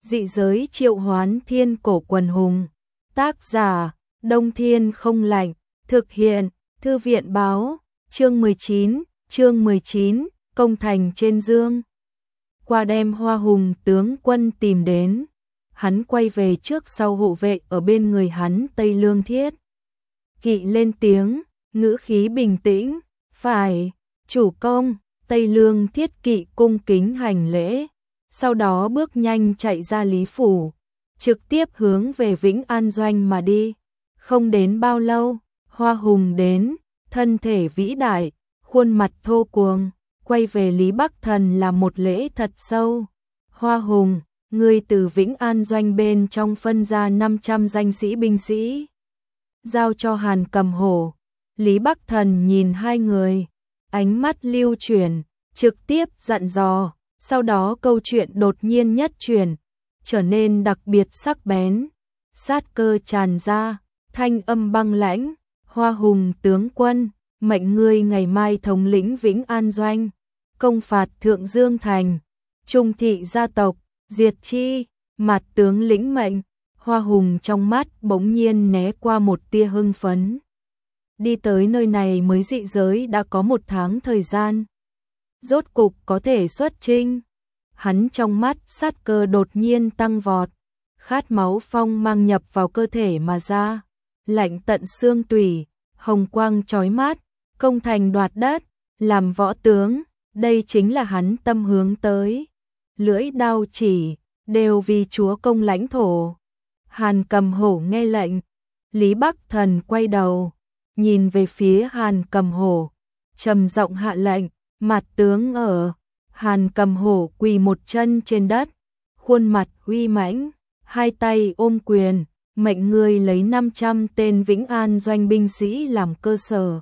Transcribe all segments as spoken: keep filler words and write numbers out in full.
Dị giới triệu hoán thiên cổ quần hùng. Tác giả, Đông Thiên Không Lạnh. Thực hiện, Thư viện báo. Chương mười chín, chương mười chín, công thành trên dương. Qua đêm Hoa Hùng tướng quân tìm đến. Hắn quay về trước sau hộ vệ ở bên người hắn Tây Lương Thiết Kỵ lên tiếng, ngữ khí bình tĩnh. Phải, chủ công. Tây Lương Thiết Kỵ cung kính hành lễ. Sau đó bước nhanh chạy ra Lý Phủ, trực tiếp hướng về Vĩnh An Doanh mà đi. Không đến bao lâu, Hoa Hùng đến, thân thể vĩ đại, khuôn mặt thô cuồng, quay về Lý Bắc Thần là một lễ thật sâu. Hoa Hùng, ngươi từ Vĩnh An Doanh bên trong phân ra năm trăm danh sĩ binh sĩ, giao cho Hàn Cầm Hổ. Lý Bắc Thần nhìn hai người, ánh mắt lưu chuyển, trực tiếp dặn dò. Sau đó câu chuyện đột nhiên nhất chuyển, trở nên đặc biệt sắc bén, sát cơ tràn ra, thanh âm băng lãnh. Hoa Hùng tướng quân, mệnh ngươi ngày mai thống lĩnh Vĩnh An Doanh, công phạt Thượng Dương Thành, trung thị gia tộc, diệt chi. Mặt tướng lĩnh mệnh. Hoa Hùng trong mắt bỗng nhiên né qua một tia hưng phấn. Đi tới nơi này mới dị giới đã có một tháng thời gian, rốt cục có thể xuất chinh. Hắn trong mắt sát cơ đột nhiên tăng vọt, khát máu phong mang nhập vào cơ thể mà ra, lạnh tận xương tủy, hồng quang chói mắt, công thành đoạt đất, làm võ tướng, đây chính là hắn tâm hướng tới. Lưỡi đao chỉ, đều vì chúa công lãnh thổ. Hàn Cầm Hổ nghe lệnh, Lý Bắc Thần quay đầu, nhìn về phía Hàn Cầm Hổ, trầm giọng hạ lệnh. Mặt tướng ở. Hàn Cầm Hổ quỳ một chân trên đất, khuôn mặt uy mãnh, hai tay ôm quyền, mệnh ngươi lấy năm trăm tên Vĩnh An Doanh binh sĩ làm cơ sở,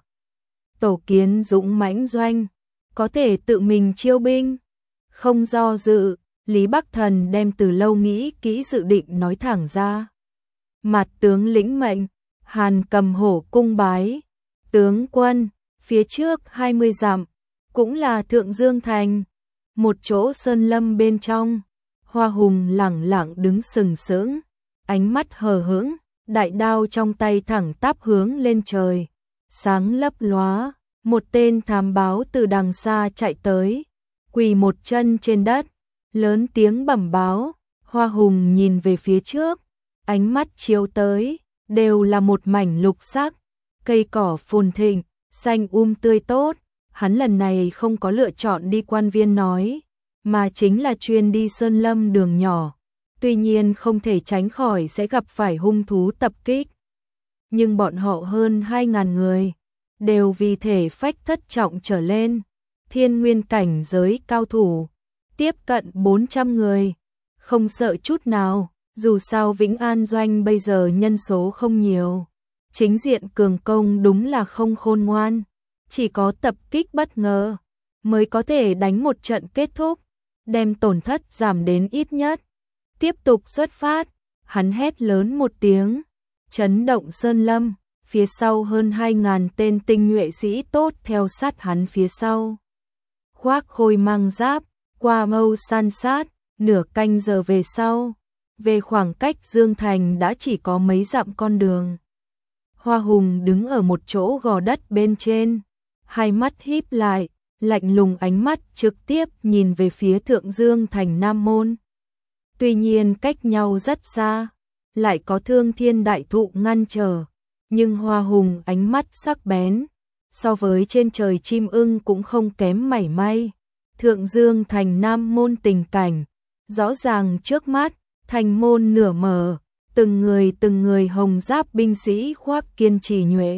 tổ kiến dũng mãnh doanh, có thể tự mình chiêu binh. Không do dự, Lý Bắc Thần đem từ lâu nghĩ kỹ dự định nói thẳng ra. Mặt tướng lĩnh mệnh. Hàn Cầm Hổ cung bái. Tướng quân, phía trước hai mươi dặm cũng là Thượng Dương Thành, một chỗ sơn lâm bên trong. Hoa Hùng lẳng lặng đứng sừng sững, ánh mắt hờ hững, đại đao trong tay thẳng tắp hướng lên trời, sáng lấp lóa. Một tên thám báo từ đằng xa chạy tới, quỳ một chân trên đất, lớn tiếng bẩm báo. Hoa Hùng nhìn về phía trước, ánh mắt chiếu tới, đều là một mảnh lục sắc, cây cỏ phồn thịnh, xanh um tươi tốt. Hắn lần này không có lựa chọn đi quan viên nói, mà chính là chuyên đi sơn lâm đường nhỏ. Tuy nhiên không thể tránh khỏi sẽ gặp phải hung thú tập kích. Nhưng bọn họ hơn hai ngàn người, đều vì thể phách thất trọng trở lên, thiên nguyên cảnh giới cao thủ, tiếp cận bốn trăm người, không sợ chút nào. Dù sao Vĩnh An Doanh bây giờ nhân số không nhiều, chính diện cường công đúng là không khôn ngoan. Chỉ có tập kích bất ngờ mới có thể đánh một trận kết thúc, đem tổn thất giảm đến ít nhất. Tiếp tục xuất phát, hắn hét lớn một tiếng, chấn động sơn lâm, phía sau hơn hai ngàn tên tinh nhuệ sĩ tốt theo sát hắn phía sau. Khoác khôi mang giáp, qua mâu san sát, nửa canh giờ về sau, về khoảng cách Dương Thành đã chỉ có mấy dặm con đường. Hoa Hùng đứng ở một chỗ gò đất bên trên, hai mắt híp lại, lạnh lùng ánh mắt trực tiếp nhìn về phía Thượng Dương Thành Nam Môn. Tuy nhiên cách nhau rất xa, lại có Thương Thiên đại thụ ngăn trở, nhưng Hoa Hùng ánh mắt sắc bén, so với trên trời chim ưng cũng không kém mảy may. Thượng Dương Thành Nam Môn tình cảnh, rõ ràng trước mắt, thành môn nửa mở, từng người từng người hồng giáp binh sĩ khoác kiên trì nhuệ.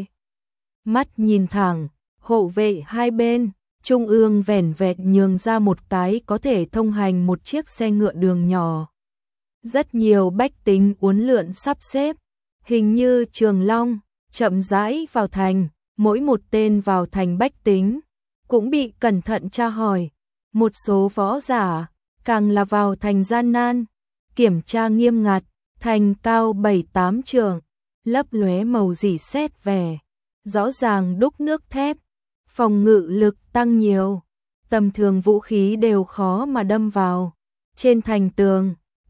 Mắt nhìn thẳng, hộ vệ hai bên, trung ương vẻn vẹn nhường ra một cái có thể thông hành một chiếc xe ngựa đường nhỏ. Rất nhiều bách tính uốn lượn sắp xếp, hình như trường long, chậm rãi vào thành. Mỗi một tên vào thành bách tính cũng bị cẩn thận tra hỏi. Một số võ giả càng là vào thành gian nan, kiểm tra nghiêm ngặt. Thành cao bảy tám trượng, lấp lóe màu rỉ sét vẻ, rõ ràng đúc nước thép, phòng ngự lực tăng nhiều, tầm thường vũ khí đều khó mà đâm vào. Trên thành tường,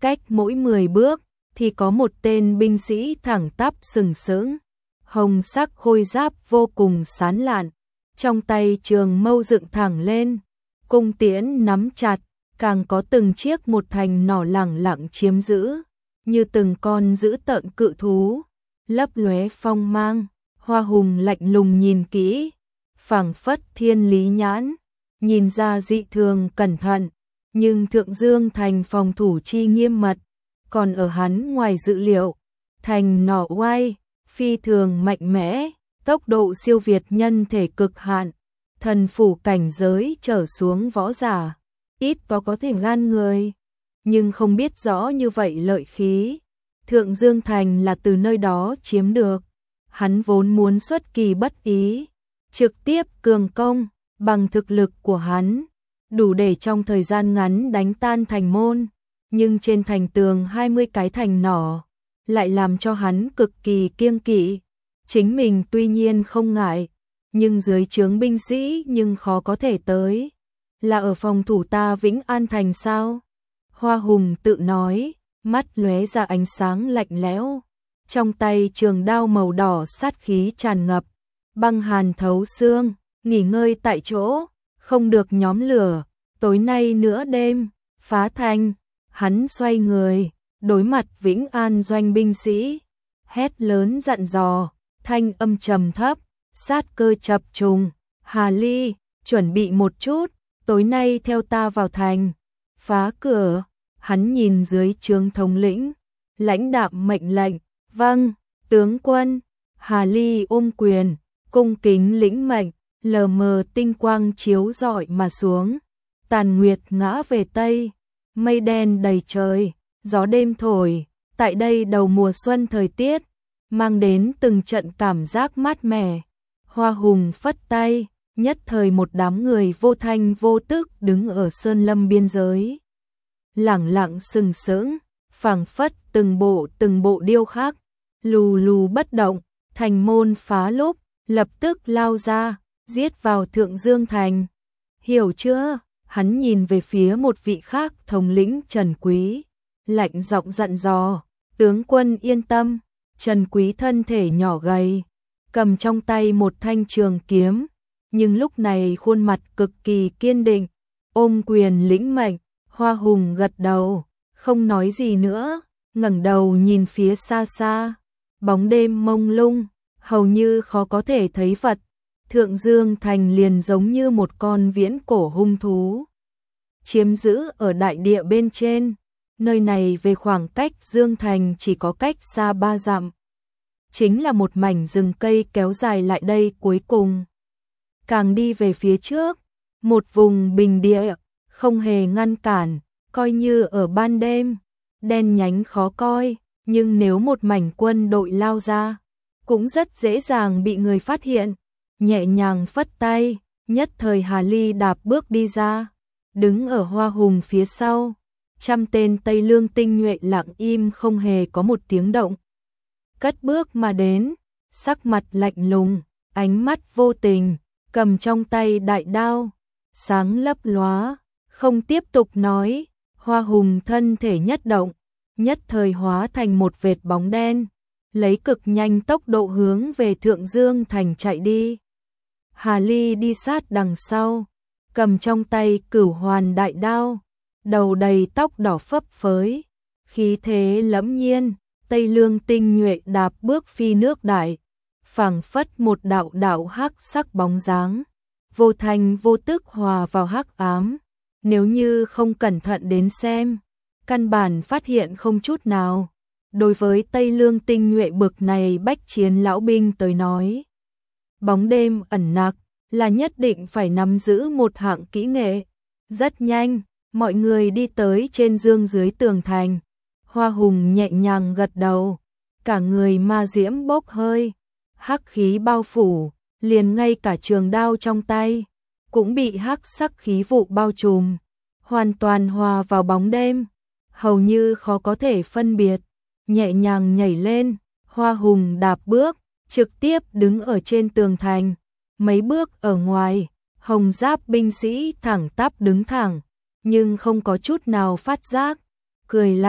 cách mỗi mười bước thì có một tên binh sĩ thẳng tắp sừng sững, hồng sắc khôi giáp vô cùng sán lạn, trong tay trường mâu dựng thẳng lên, cung tiễn nắm chặt, càng có từng chiếc một thành nỏ lẳng lặng chiếm giữ, như từng con dữ tợn cự thú, lấp lóe phong mang. Hoa Hùng lạnh lùng nhìn kỹ, phảng phất thiên lý nhãn, nhìn ra dị thường cẩn thận, nhưng Thượng Dương thành phòng thủ chi nghiêm mật, còn ở hắn ngoài dự liệu, thành nỏ oai, phi thường mạnh mẽ, tốc độ siêu việt nhân thể cực hạn, thần phủ cảnh giới trở xuống võ giả, ít có có thể ngăn người, nhưng không biết rõ như vậy lợi khí, Thượng Dương thành là từ nơi đó chiếm được, hắn vốn muốn xuất kỳ bất ý, trực tiếp cường công, bằng thực lực của hắn, đủ để trong thời gian ngắn đánh tan thành môn, nhưng trên thành tường hai mươi cái thành nỏ, lại làm cho hắn cực kỳ kiêng kỵ, chính mình tuy nhiên không ngại, nhưng dưới trướng binh sĩ nhưng khó có thể tới, là ở phòng thủ ta Vĩnh An thành sao? Hoa Hùng tự nói, mắt lóe ra ánh sáng lạnh lẽo, trong tay trường đao màu đỏ sát khí tràn ngập, băng hàn thấu xương, nghỉ ngơi tại chỗ, không được nhóm lửa, tối nay nửa đêm, phá thành, hắn xoay người, đối mặt Vĩnh An doanh binh sĩ, hét lớn dặn dò, thanh âm trầm thấp, sát cơ chập trùng, Hà Ly, chuẩn bị một chút, tối nay theo ta vào thành, phá cửa, hắn nhìn dưới trướng thống lĩnh, lãnh đạm mệnh lệnh, vâng, tướng quân, Hà Ly ôm quyền, cung kính lĩnh mệnh, lờ mờ tinh quang chiếu rọi mà xuống, tàn nguyệt ngã về tây, mây đen đầy trời, gió đêm thổi, tại đây đầu mùa xuân thời tiết, mang đến từng trận cảm giác mát mẻ. Hoa Hùng phất tay, nhất thời một đám người vô thanh vô tức đứng ở sơn lâm biên giới. Lẳng lặng sừng sững, phảng phất từng bộ từng bộ điêu khắc, lù lù bất động, thành môn phá lúc, lập tức lao ra, giết vào Thượng Dương thành. Hiểu chưa? Hắn nhìn về phía một vị khác thống lĩnh Trần Quý, lạnh giọng dặn dò, tướng quân yên tâm, Trần Quý thân thể nhỏ gầy, cầm trong tay một thanh trường kiếm, nhưng lúc này khuôn mặt cực kỳ kiên định, ôm quyền lĩnh mệnh. Hoa Hùng gật đầu, không nói gì nữa, ngẩng đầu nhìn phía xa xa, bóng đêm mông lung, hầu như khó có thể thấy vật, Thượng Dương thành liền giống như một con viễn cổ hung thú, chiếm giữ ở đại địa bên trên, nơi này về khoảng cách Dương thành chỉ có cách xa ba dặm, chính là một mảnh rừng cây kéo dài lại đây cuối cùng. Càng đi về phía trước, một vùng bình địa, không hề ngăn cản, coi như ở ban đêm, đen nhánh khó coi, nhưng nếu một mảnh quân đội lao ra, cũng rất dễ dàng bị người phát hiện, nhẹ nhàng phất tay, nhất thời Hà Ly đạp bước đi ra, đứng ở Hoa Hùng phía sau, trăm tên Tây Lương tinh nhuệ lặng im không hề có một tiếng động. Cất bước mà đến, sắc mặt lạnh lùng, ánh mắt vô tình, cầm trong tay đại đao, sáng lấp lóa, không tiếp tục nói, Hoa Hùng thân thể nhất động, nhất thời hóa thành một vệt bóng đen, lấy cực nhanh tốc độ hướng về Thượng Dương thành chạy đi. Hà Ly đi sát đằng sau, cầm trong tay Cửu Hoàn đại đao, đầu đầy tóc đỏ phấp phới, khí thế lẫm nhiên, Tây Lương tinh nhuệ đạp bước phi nước đại, phảng phất một đạo đạo hắc sắc bóng dáng, vô thành vô tức hòa vào hắc ám, nếu như không cẩn thận đến xem, căn bản phát hiện không chút nào. Đối với Tây Lương tinh nhuệ bực này bách chiến lão binh tới nói, bóng đêm ẩn nặc là nhất định phải nắm giữ một hạng kỹ nghệ. Rất nhanh, mọi người đi tới trên dương dưới tường thành. Hoa Hùng nhẹ nhàng gật đầu, cả người ma diễm bốc hơi, hắc khí bao phủ, liền ngay cả trường đao trong tay cũng bị hắc sắc khí vụ bao trùm, hoàn toàn hòa vào bóng đêm, hầu như khó có thể phân biệt. Nhẹ nhàng nhảy lên, Hoa Hùng đạp bước, trực tiếp đứng ở trên tường thành, mấy bước ở ngoài, hồng giáp binh sĩ thẳng tắp đứng thẳng, nhưng không có chút nào phát giác, cười lạnh,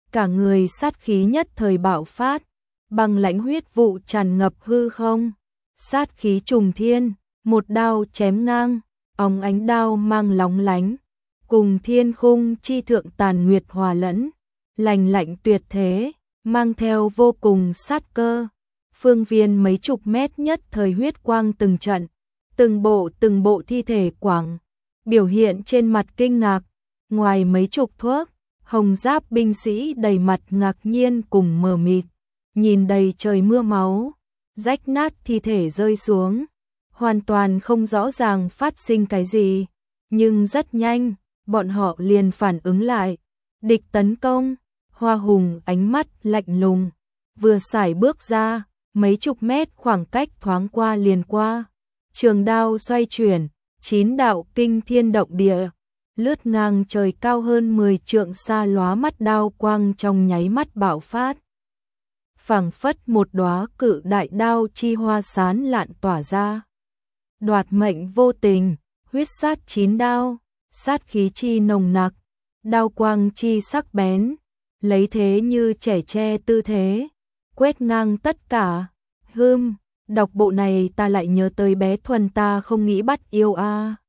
cả người sát khí nhất thời bạo phát, băng lãnh huyết vụ tràn ngập hư không, sát khí trùng thiên, một đao chém ngang, óng ánh đao mang lóng lánh, cùng thiên khung chi thượng tàn nguyệt hòa lẫn, lành lạnh tuyệt thế, mang theo vô cùng sát cơ. Phương viên mấy chục mét nhất thời huyết quang từng trận, từng bộ từng bộ thi thể quảng, biểu hiện trên mặt kinh ngạc, ngoài mấy chục thuốc, hồng giáp binh sĩ đầy mặt ngạc nhiên cùng mờ mịt, nhìn đầy trời mưa máu, rách nát thi thể rơi xuống, hoàn toàn không rõ ràng phát sinh cái gì, nhưng rất nhanh, bọn họ liền phản ứng lại, địch tấn công, Hoa Hùng ánh mắt lạnh lùng, vừa sải bước ra, mấy chục mét khoảng cách thoáng qua liền qua, trường đao xoay chuyển, chín đạo kinh thiên động địa, lướt ngang trời cao hơn mười trượng xa lóa mắt đao quang trong nháy mắt bạo phát. Phảng phất một đóa cự đại đao chi hoa sán lạn tỏa ra. Đoạt mệnh vô tình, huyết sát chín đao, sát khí chi nồng nặc, đao quang chi sắc bén, lấy thế như trẻ tre tư thế, quét ngang tất cả. Hưm, đọc bộ này ta lại nhớ tới bé Thuần ta không nghĩ bắt yêu a. À.